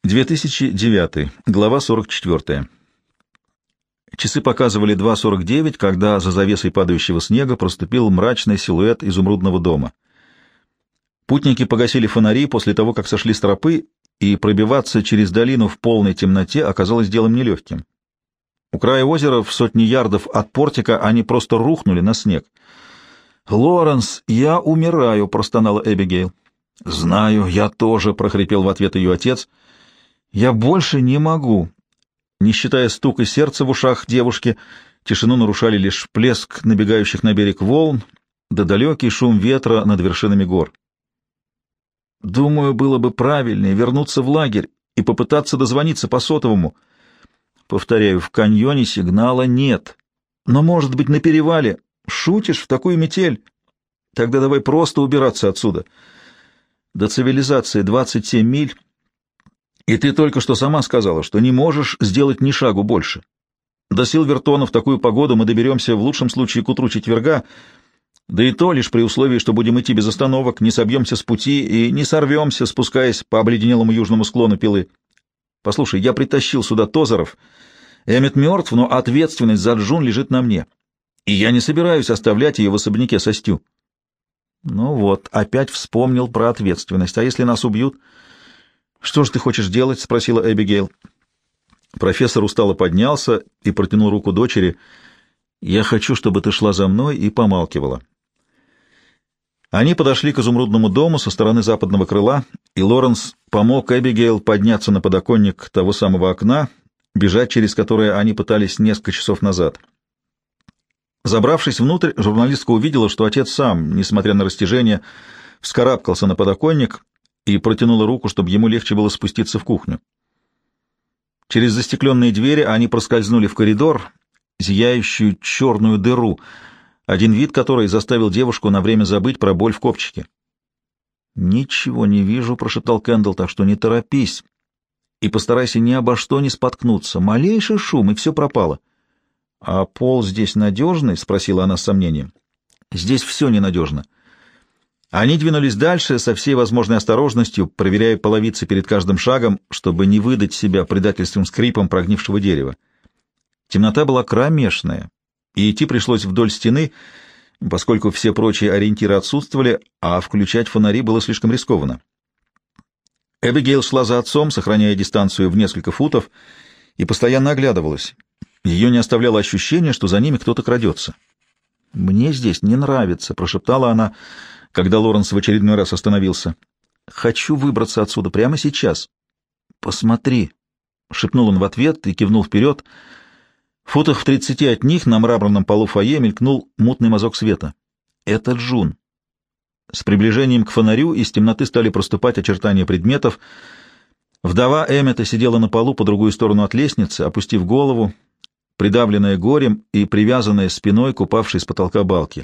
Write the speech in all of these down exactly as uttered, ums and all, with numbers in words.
две тысячи девятый, глава сорок четыре. Часы показывали два сорок девять, когда за завесой падающего снега проступил мрачный силуэт изумрудного дома. Путники погасили фонари после того, как сошли с тропы, и пробиваться через долину в полной темноте оказалось делом нелегким. У края озера, в сотни ярдов от портика, они просто рухнули на снег. «Лоренс, я умираю», — простонала Эбигейл. «Знаю, я тоже», — прохрипел в ответ ее отец. «Я больше не могу». Не считая стука сердца в ушах девушки, тишину нарушали лишь плеск набегающих на берег волн да далекий шум ветра над вершинами гор. «Думаю, было бы правильнее вернуться в лагерь и попытаться дозвониться по сотовому. Повторяю, в каньоне сигнала нет. Но, может быть, на перевале. Шутишь в такую метель? Тогда давай просто убираться отсюда. До цивилизации двадцать семь миль, и ты только что сама сказала, что не можешь сделать ни шагу больше. До Силвертона в такую погоду мы доберемся в лучшем случае к утру четверга, да и то лишь при условии, что будем идти без остановок, не собьемся с пути и не сорвемся, спускаясь по обледенелому южному склону Пилы. Послушай, я притащил сюда Тозеров. Эммет мертв, но ответственность за Джун лежит на мне, и я не собираюсь оставлять ее в особняке со Стю». Ну вот, опять вспомнил про ответственность. А если нас убьют? «Что же ты хочешь делать?» — спросила Эбигейл. Профессор устало поднялся и протянул руку дочери. «Я хочу, чтобы ты шла за мной и помалкивала». Они подошли к изумрудному дому со стороны западного крыла, и Лоренс помог Эбигейл подняться на подоконник того самого окна, бежать через которое они пытались несколько часов назад. Забравшись внутрь, журналистка увидела, что отец сам, несмотря на растяжение, вскарабкался на подоконник и протянула руку, чтобы ему легче было спуститься в кухню. Через застекленные двери они проскользнули в коридор, зияющую черную дыру, один вид которой заставил девушку на время забыть про боль в копчике. «Ничего не вижу», — прошептал Кэндалл, — «так что не торопись и постарайся ни обо что не споткнуться. Малейший шум, и все пропало». «А пол здесь надежный?» — спросила она с сомнением. «Здесь все ненадежно». Они двинулись дальше со всей возможной осторожностью, проверяя половицы перед каждым шагом, чтобы не выдать себя предательским скрипом прогнившего дерева. Темнота была кромешная, и идти пришлось вдоль стены, поскольку все прочие ориентиры отсутствовали, а включать фонари было слишком рискованно. Эбигейл шла за отцом, сохраняя дистанцию в несколько футов, и постоянно оглядывалась. Ее не оставляло ощущение, что за ними кто-то крадется. «Мне здесь не нравится», — прошептала она, когда Лоренс в очередной раз остановился. «Хочу выбраться отсюда прямо сейчас». «Посмотри», — шепнул он в ответ и кивнул вперед. В футах в тридцати от них на мраморном полу фойе мелькнул мутный мазок света. «Это Джун». С приближением к фонарю из темноты стали проступать очертания предметов. Вдова Эммета сидела на полу по другую сторону от лестницы, опустив голову, придавленная горем и привязанная спиной к упавшей с потолка балке.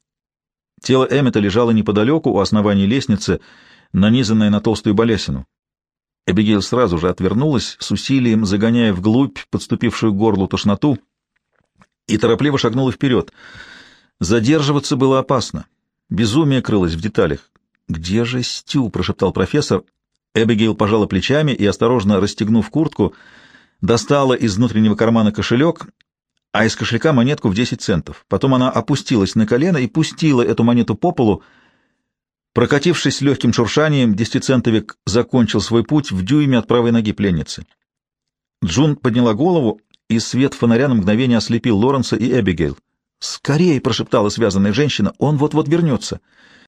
Тело Эммета лежало неподалеку у основания лестницы, нанизанное на толстую балясину. Эбигейл сразу же отвернулась, с усилием загоняя вглубь подступившую к горлу тошноту, и торопливо шагнула вперед. Задерживаться было опасно. Безумие крылось в деталях. «Где же Стю?» — прошептал профессор. Эбигейл пожала плечами и, осторожно расстегнув куртку, достала из внутреннего кармана кошелек, а из кошелька монетку в десять центов. Потом она опустилась на колено и пустила эту монету по полу. Прокатившись легким шуршанием, десятицентовик закончил свой путь в дюйме от правой ноги пленницы. Джун подняла голову, и свет фонаря на мгновение ослепил Лоренса и Эбигейл. «Скорее!» — прошептала связанная женщина. «Он вот-вот вернется!»